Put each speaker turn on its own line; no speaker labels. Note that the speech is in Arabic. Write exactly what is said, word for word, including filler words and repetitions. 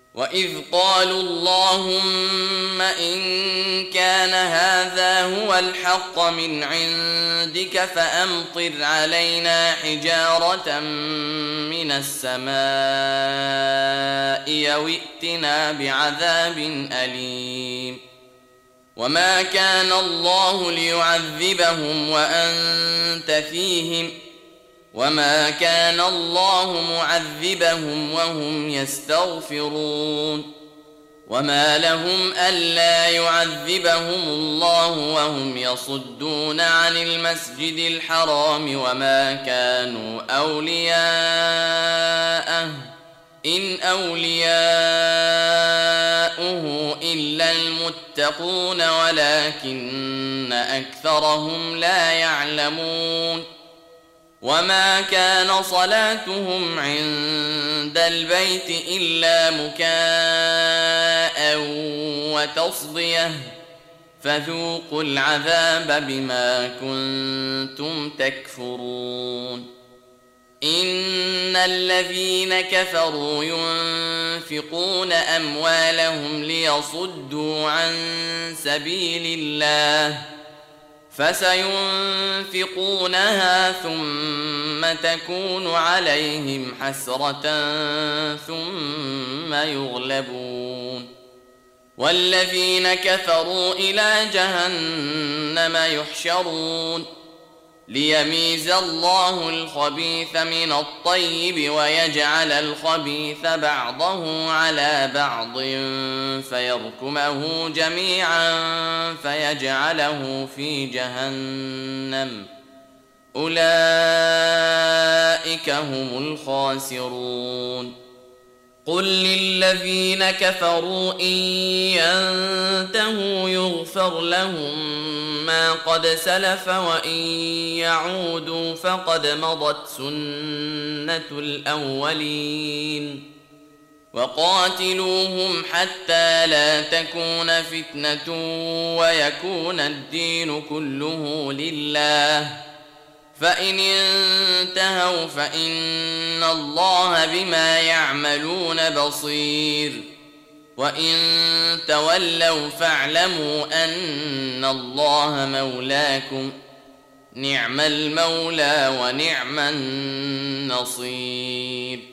وإذ قالوا اللهم إن كان هذا هو الحق من عندك فأمطر علينا حجارة من السماء أو ائتنا بعذاب أليم وما كان الله ليعذبهم وأنت فيهم وما كان الله معذبهم وهم يستغفرون وما لهم ألا يعذبهم الله وهم يصدون عن المسجد الحرام وما كانوا أولياءه إن أولياؤه إلا المتقون ولكن أكثرهم لا يعلمون وما كان صلاتهم عند البيت إلا مكاء وتصدية فذوقوا العذاب بما كنتم تكفرون إن الذين كفروا ينفقون أموالهم ليصدوا عن سبيل الله فسينفقونها ثم تكون عليهم حسرة ثم يغلبون والذين كفروا إلى جهنم يحشرون ليميز الله الخبيث من الطيب ويجعل الخبيث بعضه على بعض فيركمه جميعا فيجعله في جهنم أولئك هم الخاسرون قل للذين كفروا إن ينتهوا يغفر لهم ما قد سلف وإن يعودوا فقد مضت سنة الأولين وقاتلوهم حتى لا تكون فتنة ويكون الدين كله لله فإن انتهوا فإن الله بما يعملون بصير وإن تولوا فاعلموا أن الله مولاكم نعم المولى ونعم النصير